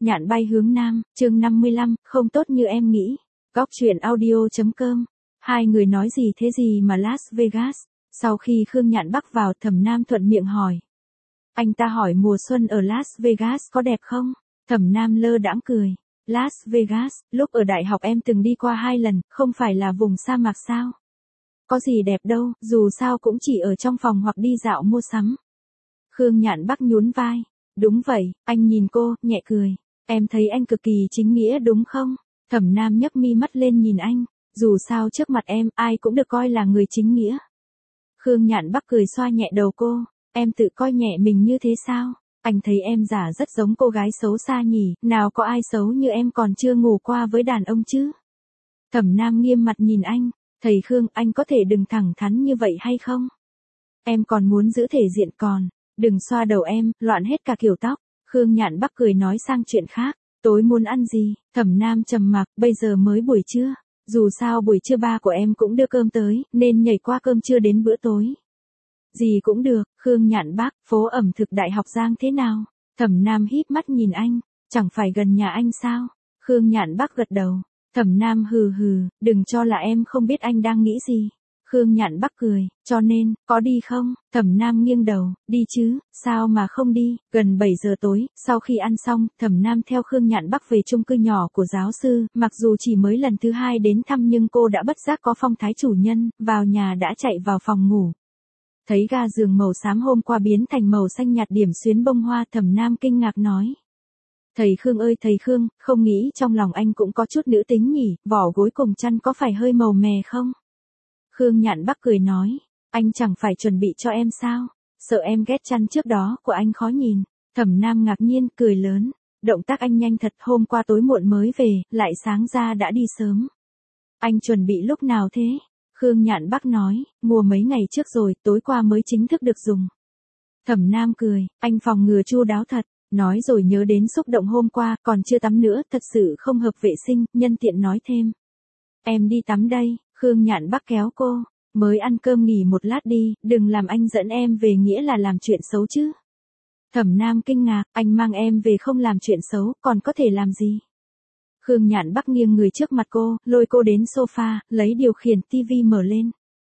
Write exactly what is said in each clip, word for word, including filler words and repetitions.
Nhạn bay hướng nam, chương năm mươi lăm, không tốt như em nghĩ. Góc truyện audio.com. Hai người nói gì thế gì mà Las Vegas? Sau khi Khương Nhạn Bắc vào, Thẩm Nam thuận miệng hỏi. Anh ta hỏi mùa xuân ở Las Vegas có đẹp không? Thẩm Nam lơ đãng cười. Las Vegas, lúc ở đại học em từng đi qua hai lần, không phải là vùng sa mạc sao? Có gì đẹp đâu, dù sao cũng chỉ ở trong phòng hoặc đi dạo mua sắm. Khương Nhạn Bắc nhún vai. Đúng vậy, anh nhìn cô, nhẹ cười. Em thấy anh cực kỳ chính nghĩa đúng không? Thẩm Nam nhấc mi mắt lên nhìn anh. Dù sao trước mặt em, ai cũng được coi là người chính nghĩa. Khương Nhạn Bắc cười xoa nhẹ đầu cô. Em tự coi nhẹ mình như thế sao? Anh thấy em giả rất giống cô gái xấu xa nhỉ, nào có ai xấu như em còn chưa ngủ qua với đàn ông chứ? Thẩm Nam nghiêm mặt nhìn anh. Thầy Khương, anh có thể đừng thẳng thắn như vậy hay không? Em còn muốn giữ thể diện còn. Đừng xoa đầu em, loạn hết cả kiểu tóc. Khương Nhạn Bắc cười nói sang chuyện khác. Tối muốn ăn gì? Thẩm Nam trầm mặc, bây giờ mới buổi trưa. Dù sao buổi trưa ba của em cũng đưa cơm tới, nên nhảy qua cơm trưa đến bữa tối. Gì cũng được. Khương Nhạn Bắc, phố ẩm thực Đại học Giang thế nào? Thẩm Nam híp mắt nhìn anh. Chẳng phải gần nhà anh sao? Khương Nhạn Bắc gật đầu. Thẩm Nam hừ hừ, đừng cho là em không biết anh đang nghĩ gì. Khương Nhạn Bắc cười, cho nên, có đi không? Thẩm Nam nghiêng đầu, đi chứ, sao mà không đi? Gần bảy giờ tối, sau khi ăn xong, Thẩm Nam theo Khương Nhạn Bắc về chung cư nhỏ của giáo sư, mặc dù chỉ mới lần thứ hai đến thăm nhưng cô đã bất giác có phong thái chủ nhân, vào nhà đã chạy vào phòng ngủ. Thấy ga giường màu xám hôm qua biến thành màu xanh nhạt điểm xuyến bông hoa, Thẩm Nam kinh ngạc nói. Thầy Khương ơi thầy Khương, không nghĩ trong lòng anh cũng có chút nữ tính nhỉ, vỏ gối cùng chăn có phải hơi màu mè không? Khương Nhạn Bắc cười nói, anh chẳng phải chuẩn bị cho em sao? Sợ em ghét chăn trước đó của anh khó nhìn. Thẩm Nam ngạc nhiên, cười lớn. Động tác anh nhanh thật, hôm qua tối muộn mới về, lại sáng ra đã đi sớm. Anh chuẩn bị lúc nào thế? Khương Nhạn Bắc nói, mua mấy ngày trước rồi, tối qua mới chính thức được dùng. Thẩm Nam cười, anh phòng ngừa chu đáo thật. Nói rồi nhớ đến xúc động hôm qua, còn chưa tắm nữa, thật sự không hợp vệ sinh, nhân tiện nói thêm. Em đi tắm đây. Khương Nhạn Bắc kéo cô. Mới ăn cơm nghỉ một lát đi, đừng làm anh dẫn em về nghĩa là làm chuyện xấu chứ. Thẩm Nam kinh ngạc, anh mang em về không làm chuyện xấu, còn có thể làm gì? Khương Nhạn Bắc nghiêng người trước mặt cô, lôi cô đến sofa, lấy điều khiển tivi mở lên.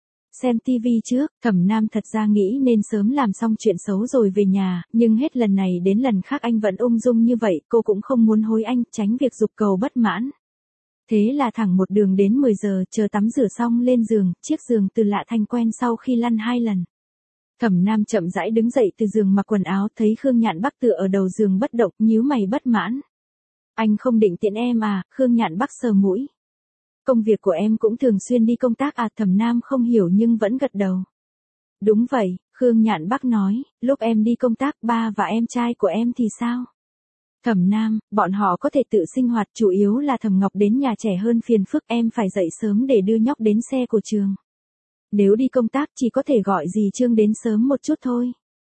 Xem tivi trước, Thẩm Nam thật ra nghĩ nên sớm làm xong chuyện xấu rồi về nhà, nhưng hết lần này đến lần khác anh vẫn ung dung như vậy, cô cũng không muốn hối anh, tránh việc giục cầu bất mãn. Thế là thẳng một đường đến mười giờ, chờ tắm rửa xong lên giường, chiếc giường từ lạ thành quen sau khi lăn hai lần. Thẩm Nam chậm rãi đứng dậy từ giường mặc quần áo, thấy Khương Nhạn Bắc tựa ở đầu giường bất động, nhíu mày bất mãn. Anh không định tiện em à? Khương Nhạn Bắc sờ mũi. Công việc của em cũng thường xuyên đi công tác à? Thẩm Nam không hiểu nhưng vẫn gật đầu. Đúng vậy, Khương Nhạn Bắc nói, lúc em đi công tác ba và em trai của em thì sao? Thẩm Nam, bọn họ có thể tự sinh hoạt, chủ yếu là Thẩm Ngọc đến nhà trẻ hơn phiền phức, em phải dậy sớm để đưa nhóc đến xe của trường. Nếu đi công tác chỉ có thể gọi dì Trương đến sớm một chút thôi.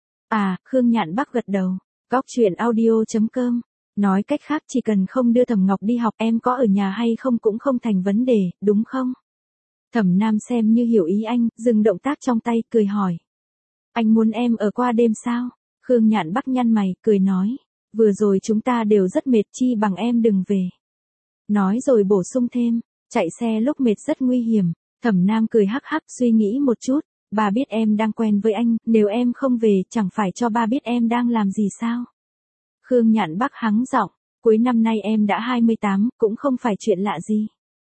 À, Khương Nhạn Bắc gật đầu. Góc truyện audio.com. Nói cách khác chỉ cần không đưa Thẩm Ngọc đi học, em có ở nhà hay không cũng không thành vấn đề, đúng không? Thẩm Nam xem như hiểu ý anh, dừng động tác trong tay, cười hỏi. Anh muốn em ở qua đêm sao? Khương Nhạn Bắc nhăn mày, cười nói. Vừa rồi chúng ta đều rất mệt, chi bằng em đừng về. Nói rồi bổ sung thêm, chạy xe lúc mệt rất nguy hiểm. Thẩm Nam cười hắc hắc, suy nghĩ một chút. Ba biết em đang quen với anh, nếu em không về, chẳng phải cho ba biết em đang làm gì sao? Khương Nhạn Bắc hắng giọng, cuối năm nay em đã hai mươi tám, cũng không phải chuyện lạ gì.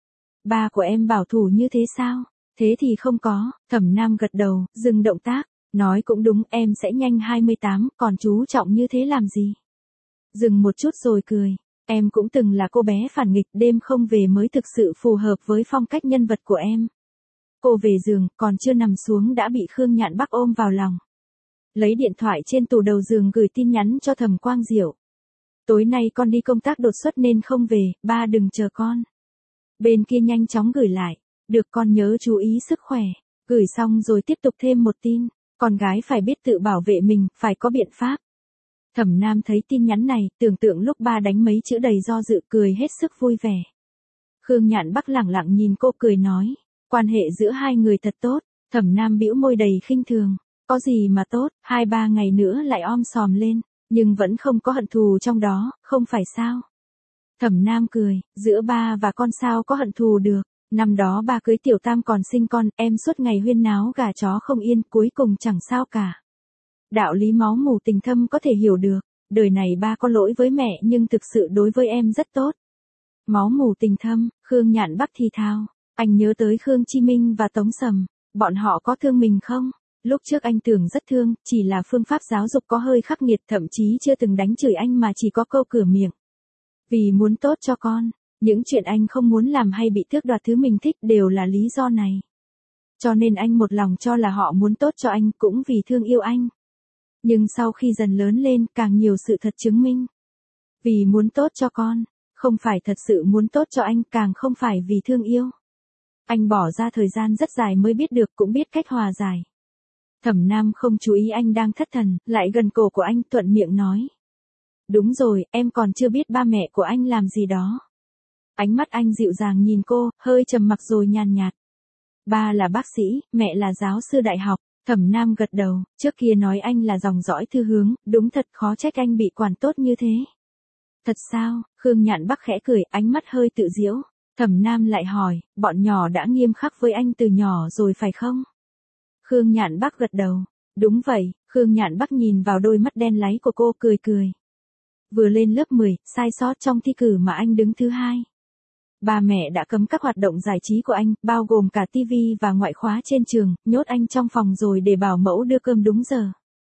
Ba của em bảo thủ như thế sao? Thế thì không có. Thẩm Nam gật đầu, dừng động tác. Nói cũng đúng, em sẽ nhanh hai mươi tám, còn chú trọng như thế làm gì? Dừng một chút rồi cười. Em cũng từng là cô bé phản nghịch, đêm không về mới thực sự phù hợp với phong cách nhân vật của em. Cô về giường, còn chưa nằm xuống đã bị Khương Nhạn Bắc ôm vào lòng. Lấy điện thoại trên tủ đầu giường gửi tin nhắn cho Thẩm Quang Diệu. Tối nay con đi công tác đột xuất nên không về, ba đừng chờ con. Bên kia nhanh chóng gửi lại. Được, con nhớ chú ý sức khỏe. Gửi xong rồi tiếp tục thêm một tin. Con gái phải biết tự bảo vệ mình, phải có biện pháp. Thẩm Nam thấy tin nhắn này, tưởng tượng lúc ba đánh mấy chữ đầy do dự, cười hết sức vui vẻ. Khương Nhạn Bắc lẳng lặng nhìn cô cười nói. Quan hệ giữa hai người thật tốt. Thẩm Nam bĩu môi đầy khinh thường. Có gì mà tốt, hai ba ngày nữa lại om sòm lên. Nhưng vẫn không có hận thù trong đó, không phải sao? Thẩm Nam cười, giữa ba và con sao có hận thù được. Năm đó ba cưới Tiểu Tam còn sinh con, em suốt ngày huyên náo gà chó không yên, cuối cùng chẳng sao cả. Đạo lý máu mủ tình thâm có thể hiểu được, đời này ba có lỗi với mẹ nhưng thực sự đối với em rất tốt. Máu mủ tình thâm, Khương Nhạn Bắc thì thào, anh nhớ tới Khương Chi Minh và Tống Sầm, bọn họ có thương mình không? Lúc trước anh tưởng rất thương, chỉ là phương pháp giáo dục có hơi khắc nghiệt, thậm chí chưa từng đánh chửi anh mà chỉ có câu cửa miệng. Vì muốn tốt cho con, những chuyện anh không muốn làm hay bị tước đoạt thứ mình thích đều là lý do này. Cho nên anh một lòng cho là họ muốn tốt cho anh cũng vì thương yêu anh. Nhưng sau khi dần lớn lên càng nhiều sự thật chứng minh. Vì muốn tốt cho con, không phải thật sự muốn tốt cho anh, càng không phải vì thương yêu. Anh bỏ ra thời gian rất dài mới biết được, cũng biết cách hòa giải. Thẩm Nam không chú ý anh đang thất thần, lại gần cổ của anh thuận miệng nói. Đúng rồi, em còn chưa biết ba mẹ của anh làm gì đó. Ánh mắt anh dịu dàng nhìn cô, hơi trầm mặc rồi nhàn nhạt. Ba là bác sĩ, mẹ là giáo sư đại học. Thẩm Nam gật đầu, trước kia nói anh là dòng dõi thư hướng, đúng thật khó trách anh bị quản tốt như thế. Thật sao? Khương Nhạn Bắc khẽ cười, ánh mắt hơi tự giễu. Thẩm Nam lại hỏi, bọn nhỏ đã nghiêm khắc với anh từ nhỏ rồi phải không? Khương Nhạn Bắc gật đầu. Đúng vậy. Khương Nhạn Bắc nhìn vào đôi mắt đen láy của cô cười cười. Vừa lên lớp mười, sai sót trong thi cử mà anh đứng thứ hai. Ba mẹ đã cấm các hoạt động giải trí của anh, bao gồm cả tivi và ngoại khóa trên trường, nhốt anh trong phòng rồi để bảo mẫu đưa cơm đúng giờ.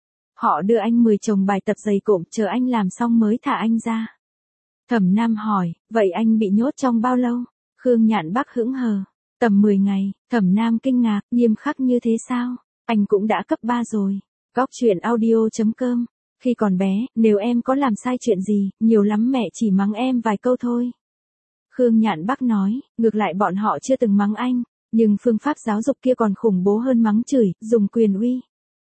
Họ đưa anh mười chồng bài tập dày cộm, chờ anh làm xong mới thả anh ra. Thẩm Nam hỏi, vậy anh bị nhốt trong bao lâu? Khương Nhạn Bắc hững hờ, tầm mười ngày. Thẩm Nam kinh ngạc, nghiêm khắc như thế sao? Anh cũng đã cấp ba rồi. Góc truyện audio chấm com. Khi còn bé, nếu em có làm sai chuyện gì, nhiều lắm mẹ chỉ mắng em vài câu thôi. Khương Nhạn Bắc nói, ngược lại bọn họ chưa từng mắng anh, nhưng phương pháp giáo dục kia còn khủng bố hơn mắng chửi, dùng quyền uy.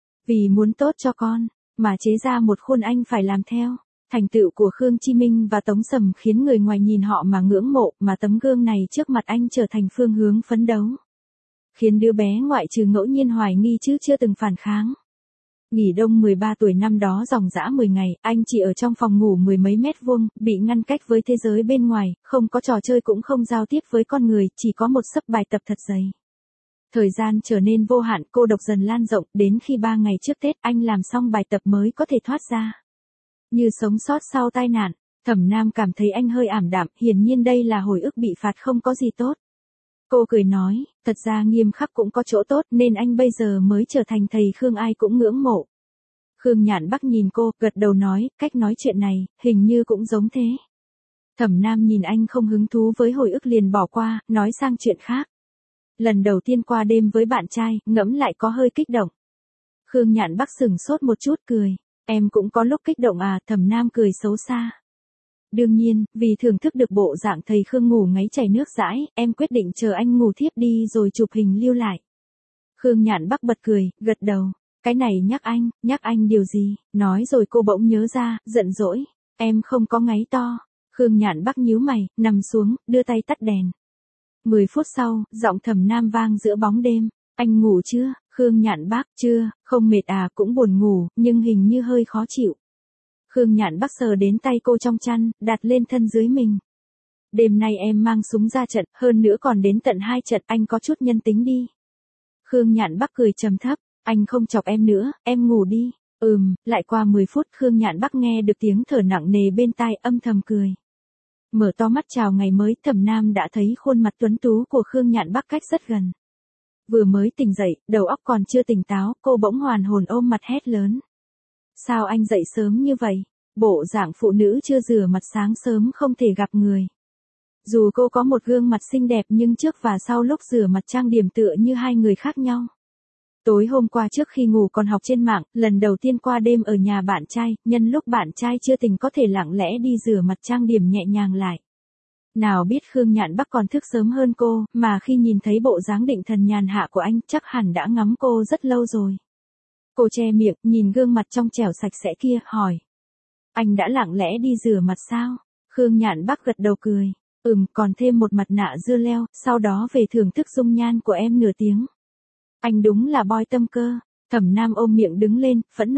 Vì muốn tốt cho con, mà chế ra một khuôn anh phải làm theo. Thành tựu của Khương Chi Minh và Tống Sầm khiến người ngoài nhìn họ mà ngưỡng mộ, mà tấm gương này trước mặt anh trở thành phương hướng phấn đấu. Khiến đứa bé ngoại trừ ngẫu nhiên hoài nghi chứ chưa từng phản kháng. Nghỉ đông mười ba tuổi năm đó dòng dã mười ngày, anh chỉ ở trong phòng ngủ mười mấy mét vuông, bị ngăn cách với thế giới bên ngoài, không có trò chơi cũng không giao tiếp với con người, chỉ có một xấp bài tập thật dày. Thời gian trở nên vô hạn, cô độc dần lan rộng, đến khi ba ngày trước Tết anh làm xong bài tập mới có thể thoát ra. Như sống sót sau tai nạn, Thẩm Nam cảm thấy anh hơi ảm đạm, hiển nhiên đây là hồi ức bị phạt không có gì tốt. Cô cười nói, thật ra nghiêm khắc cũng có chỗ tốt nên anh bây giờ mới trở thành thầy Khương ai cũng ngưỡng mộ. Khương Nhạn Bắc nhìn cô, gật đầu nói, cách nói chuyện này, hình như cũng giống thế. Thẩm Nam nhìn anh không hứng thú với hồi ức liền bỏ qua, nói sang chuyện khác. Lần đầu tiên qua đêm với bạn trai, ngẫm lại có hơi kích động. Khương Nhạn Bắc sửng sốt một chút cười, em cũng có lúc kích động à? Thẩm Nam cười xấu xa. Đương nhiên, vì thưởng thức được bộ dạng thầy Khương ngủ ngáy chảy nước dãi, em quyết định chờ anh ngủ thiếp đi rồi chụp hình lưu lại. Khương Nhạn Bắc bật cười, gật đầu. Cái này nhắc anh, nhắc anh điều gì? Nói rồi cô bỗng nhớ ra, giận dỗi. Em không có ngáy to. Khương Nhạn Bắc nhíu mày, nằm xuống, đưa tay tắt đèn. Mười phút sau, giọng Thẩm Nam vang giữa bóng đêm. Anh ngủ chưa? Khương Nhạn Bắc, chưa, không mệt à, cũng buồn ngủ, nhưng hình như hơi khó chịu. Khương Nhạn Bắc sờ đến tay cô trong chăn, đặt lên thân dưới mình. Đêm nay em mang súng ra trận, hơn nữa còn đến tận hai trận, anh có chút nhân tính đi. Khương Nhạn Bắc cười trầm thấp, anh không chọc em nữa, em ngủ đi. Ừm, lại qua mười phút Khương Nhạn Bắc nghe được tiếng thở nặng nề bên tai, âm thầm cười. Mở to mắt chào ngày mới, Thẩm Nam đã thấy khuôn mặt tuấn tú của Khương Nhạn Bắc cách rất gần. Vừa mới tỉnh dậy, đầu óc còn chưa tỉnh táo, cô bỗng hoàn hồn ôm mặt hét lớn. Sao anh dậy sớm như vậy? Bộ dạng phụ nữ chưa rửa mặt sáng sớm không thể gặp người. Dù cô có một gương mặt xinh đẹp nhưng trước và sau lúc rửa mặt trang điểm tựa như hai người khác nhau. Tối hôm qua trước khi ngủ còn học trên mạng, lần đầu tiên qua đêm ở nhà bạn trai, nhân lúc bạn trai chưa tỉnh có thể lặng lẽ đi rửa mặt trang điểm nhẹ nhàng lại. Nào biết Khương Nhạn Bắc còn thức sớm hơn cô, mà khi nhìn thấy bộ dáng định thần nhàn hạ của anh chắc hẳn đã ngắm cô rất lâu rồi. Cô che miệng, nhìn gương mặt trong trẻo sạch sẽ kia, hỏi. Anh đã lặng lẽ đi rửa mặt sao? Khương Nhạn Bắc gật đầu cười. Ừm, còn thêm một mặt nạ dưa leo, sau đó về thưởng thức dung nhan của em nửa tiếng. Anh đúng là boy tâm cơ. Thẩm Nam ôm miệng đứng lên, phẫn nộ.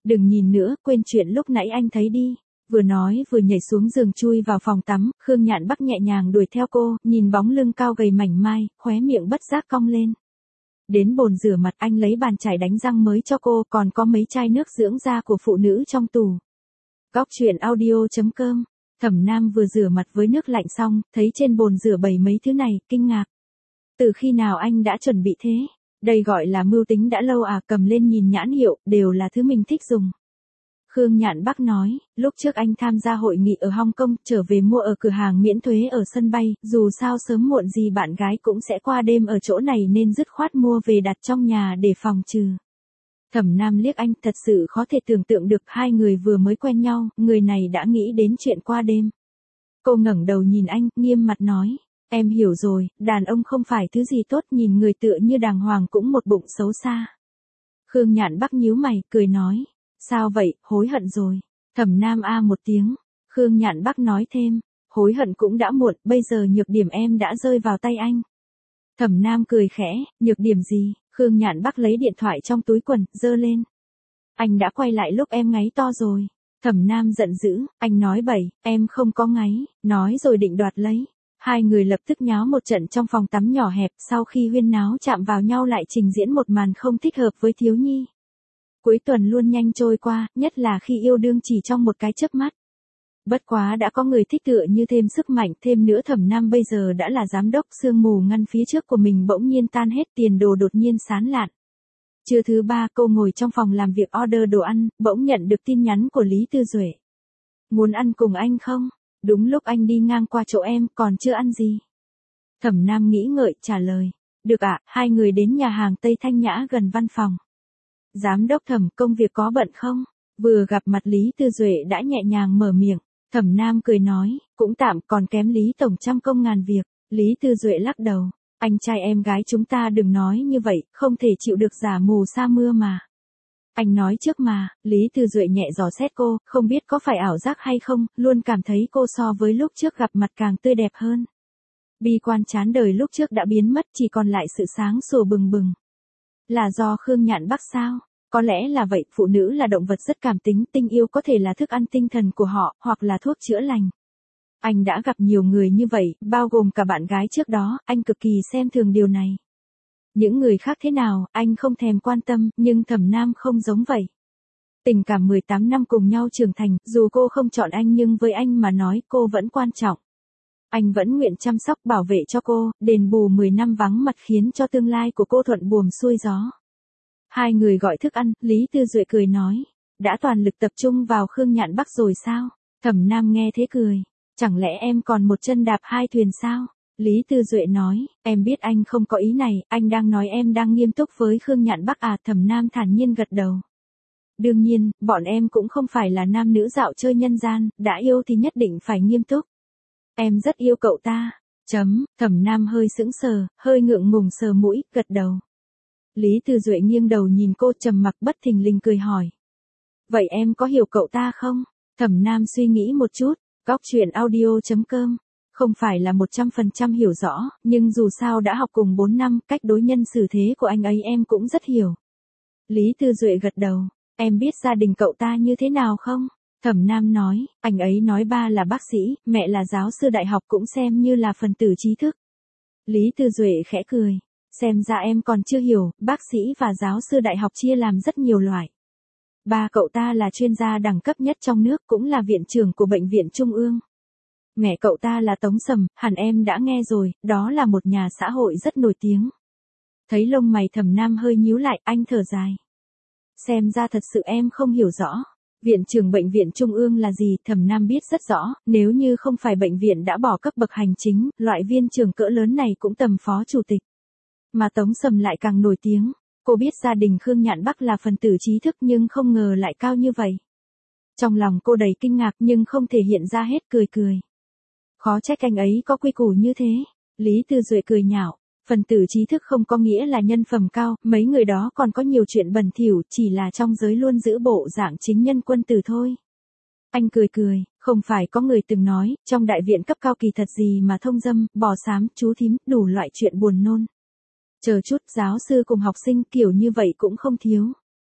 Đừng nhìn nữa, quên chuyện lúc nãy anh thấy đi. Vừa nói vừa nhảy xuống giường chui vào phòng tắm, Khương Nhạn Bắc nhẹ nhàng đuổi theo cô, nhìn bóng lưng cao gầy mảnh mai, khóe miệng bất giác cong lên. Đến bồn rửa mặt anh lấy bàn chải đánh răng mới cho cô, còn có mấy chai nước dưỡng da của phụ nữ trong tủ. Góc truyện audio chấm com. Thẩm Nam vừa rửa mặt với nước lạnh xong, thấy trên bồn rửa bày mấy thứ này, kinh ngạc. Từ khi nào anh đã chuẩn bị thế? Đây gọi là mưu tính đã lâu à, cầm lên nhìn nhãn hiệu, đều là thứ mình thích dùng. Khương Nhạn Bắc nói, lúc trước anh tham gia hội nghị ở Hong Kong, trở về mua ở cửa hàng miễn thuế ở sân bay, dù sao sớm muộn gì bạn gái cũng sẽ qua đêm ở chỗ này nên dứt khoát mua về đặt trong nhà để phòng trừ. Thẩm Nam liếc anh, thật sự khó thể tưởng tượng được hai người vừa mới quen nhau, người này đã nghĩ đến chuyện qua đêm. Cô ngẩng đầu nhìn anh, nghiêm mặt nói, em hiểu rồi, đàn ông không phải thứ gì tốt, nhìn người tựa như đàng hoàng cũng một bụng xấu xa. Khương Nhạn Bắc nhíu mày, cười nói, sao vậy, hối hận rồi. Thẩm Nam a một tiếng, Khương Nhạn Bắc nói thêm, hối hận cũng đã muộn, bây giờ nhược điểm em đã rơi vào tay anh. Thẩm Nam cười khẽ, nhược điểm gì? Khương Nhạn Bắc lấy điện thoại trong túi quần, giơ lên. Anh đã quay lại lúc em ngáy to rồi. Thẩm Nam giận dữ, anh nói bậy, em không có ngáy, nói rồi định đoạt lấy. Hai người lập tức nháo một trận trong phòng tắm nhỏ hẹp, sau khi huyên náo chạm vào nhau lại trình diễn một màn không thích hợp với thiếu nhi. Cuối tuần luôn nhanh trôi qua, nhất là khi yêu đương chỉ trong một cái chớp mắt. Bất quá đã có người thích tựa như thêm sức mạnh, thêm nữa Thẩm Nam bây giờ đã là giám đốc, sương mù ngăn phía trước của mình bỗng nhiên tan hết, tiền đồ đột nhiên sán lạn. Trưa thứ ba cô ngồi trong phòng làm việc order đồ ăn, bỗng nhận được tin nhắn của Lý Tư Duệ. Muốn ăn cùng anh không? Đúng lúc anh đi ngang qua chỗ em, còn chưa ăn gì. Thẩm Nam nghĩ ngợi, trả lời. Được ạ, hai người đến nhà hàng Tây Thanh Nhã gần văn phòng. Giám đốc Thẩm, công việc có bận không? Vừa gặp mặt Lý Tư Duệ đã nhẹ nhàng mở miệng. Thẩm Nam cười nói, cũng tạm, còn kém Lý Tổng trăm công ngàn việc. Lý Tư Duệ lắc đầu. Anh trai em gái chúng ta đừng nói như vậy, không thể chịu được giả mù sa mưa mà. Anh nói trước mà, Lý Tư Duệ nhẹ dò xét cô, không biết có phải ảo giác hay không, luôn cảm thấy cô so với lúc trước gặp mặt càng tươi đẹp hơn. Bi quan chán đời lúc trước đã biến mất, chỉ còn lại sự sáng sủa bừng bừng. Là do Khương Nhạn Bắc sao? Có lẽ là vậy, phụ nữ là động vật rất cảm tính, tình yêu có thể là thức ăn tinh thần của họ, hoặc là thuốc chữa lành. Anh đã gặp nhiều người như vậy, bao gồm cả bạn gái trước đó, anh cực kỳ xem thường điều này. Những người khác thế nào, anh không thèm quan tâm, nhưng Thẩm Nam không giống vậy. Tình cảm mười tám năm cùng nhau trưởng thành, dù cô không chọn anh nhưng với anh mà nói cô vẫn quan trọng. Anh vẫn nguyện chăm sóc bảo vệ cho cô, đền bù mười năm vắng mặt khiến cho tương lai của cô thuận buồm xuôi gió. Hai người gọi thức ăn, Lý Tư Duệ cười nói. Đã toàn lực tập trung vào Khương Nhạn Bắc rồi sao? Thẩm Nam nghe thế cười. Chẳng lẽ em còn một chân đạp hai thuyền sao? Lý Tư Duệ nói, em biết anh không có ý này, anh đang nói em đang nghiêm túc với Khương Nhạn Bắc à? Thẩm Nam thản nhiên gật đầu. Đương nhiên, bọn em cũng không phải là nam nữ dạo chơi nhân gian, đã yêu thì nhất định phải nghiêm túc. Em rất yêu cậu ta. Chấm, Thẩm Nam hơi sững sờ, hơi ngượng ngùng sờ mũi, gật đầu. Lý Tư Duệ nghiêng đầu nhìn cô trầm mặc bất thình lình cười hỏi. Vậy em có hiểu cậu ta không? Thẩm Nam suy nghĩ một chút, góc truyện audio chấm com. Không phải là một trăm phần trăm hiểu rõ, nhưng dù sao đã học cùng bốn năm, cách đối nhân xử thế của anh ấy em cũng rất hiểu. Lý Tư Duệ gật đầu, em biết gia đình cậu ta như thế nào không? Thẩm Nam nói, anh ấy nói ba là bác sĩ, mẹ là giáo sư đại học cũng xem như là phần tử trí thức. Lý Tư Duệ khẽ cười, xem ra em còn chưa hiểu, bác sĩ và giáo sư đại học chia làm rất nhiều loại. Ba cậu ta là chuyên gia đẳng cấp nhất trong nước, cũng là viện trưởng của bệnh viện Trung ương. Mẹ cậu ta là Tống Sầm, hẳn em đã nghe rồi, đó là một nhà xã hội rất nổi tiếng. Thấy lông mày Thẩm Nam hơi nhíu lại, anh thở dài. Xem ra thật sự em không hiểu rõ. Viện trưởng bệnh viện Trung ương là gì? Thẩm Nam biết rất rõ, nếu như không phải bệnh viện đã bỏ cấp bậc hành chính, loại viên trưởng cỡ lớn này cũng tầm phó chủ tịch. Mà Tống Sầm lại càng nổi tiếng. Cô biết gia đình Khương Nhạn Bắc là phần tử trí thức nhưng không ngờ lại cao như vậy. Trong lòng cô đầy kinh ngạc nhưng không thể hiện ra hết, cười cười. Khó trách anh ấy có quy củ như thế. Lý Tư Duệ cười nhạo. Phần tử trí thức không có nghĩa là nhân phẩm cao, mấy người đó còn có nhiều chuyện bẩn thỉu, chỉ là trong giới luôn giữ bộ dạng chính nhân quân tử thôi. Anh cười cười, không phải có người từng nói, trong đại viện cấp cao kỳ thật gì mà thông dâm, bò xám, chú thím, đủ loại chuyện buồn nôn. Chờ chút, giáo sư cùng học sinh kiểu như vậy cũng không thiếu.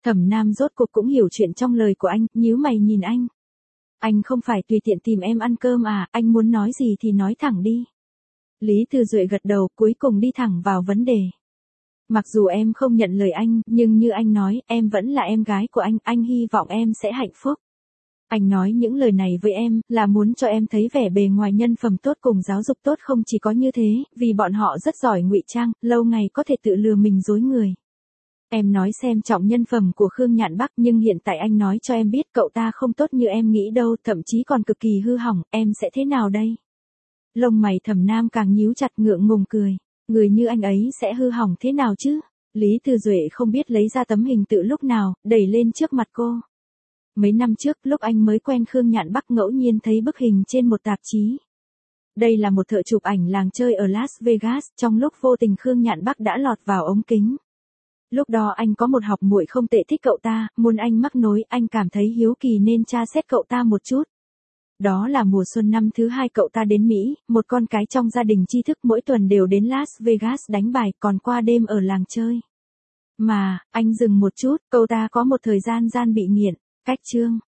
Thẩm Nam rốt cuộc cũng hiểu chuyện trong lời của anh, nhíu mày nhìn anh. Anh không phải tùy tiện tìm em ăn cơm à, anh muốn nói gì thì nói thẳng đi. Lý Thư Duệ gật đầu, cuối cùng đi thẳng vào vấn đề. Mặc dù em không nhận lời anh, nhưng như anh nói, em vẫn là em gái của anh, anh hy vọng em sẽ hạnh phúc. Anh nói những lời này với em, là muốn cho em thấy vẻ bề ngoài nhân phẩm tốt cùng giáo dục tốt không chỉ có như thế, vì bọn họ rất giỏi ngụy trang, lâu ngày có thể tự lừa mình dối người. Em nói xem trọng nhân phẩm của Khương Nhạn Bắc nhưng hiện tại anh nói cho em biết cậu ta không tốt như em nghĩ đâu, thậm chí còn cực kỳ hư hỏng, em sẽ thế nào đây? Lông mày Thẩm Nam càng nhíu chặt ngượng ngùng cười. Người như anh ấy sẽ hư hỏng thế nào chứ? Lý Thư Duệ không biết lấy ra tấm hình tự lúc nào, đẩy lên trước mặt cô. Mấy năm trước lúc anh mới quen Khương Nhạn Bắc ngẫu nhiên thấy bức hình trên một tạp chí. Đây là một thợ chụp ảnh làng chơi ở Las Vegas, trong lúc vô tình Khương Nhạn Bắc đã lọt vào ống kính. Lúc đó anh có một học muội không tệ thích cậu ta, muốn anh mắc nối, anh cảm thấy hiếu kỳ nên tra xét cậu ta một chút. Đó là mùa xuân năm thứ hai cậu ta đến Mỹ, một con cái trong gia đình tri thức mỗi tuần đều đến Las Vegas đánh bài còn qua đêm ở làng chơi. Mà, anh dừng một chút, cậu ta có một thời gian gian bị nghiện, cách chương.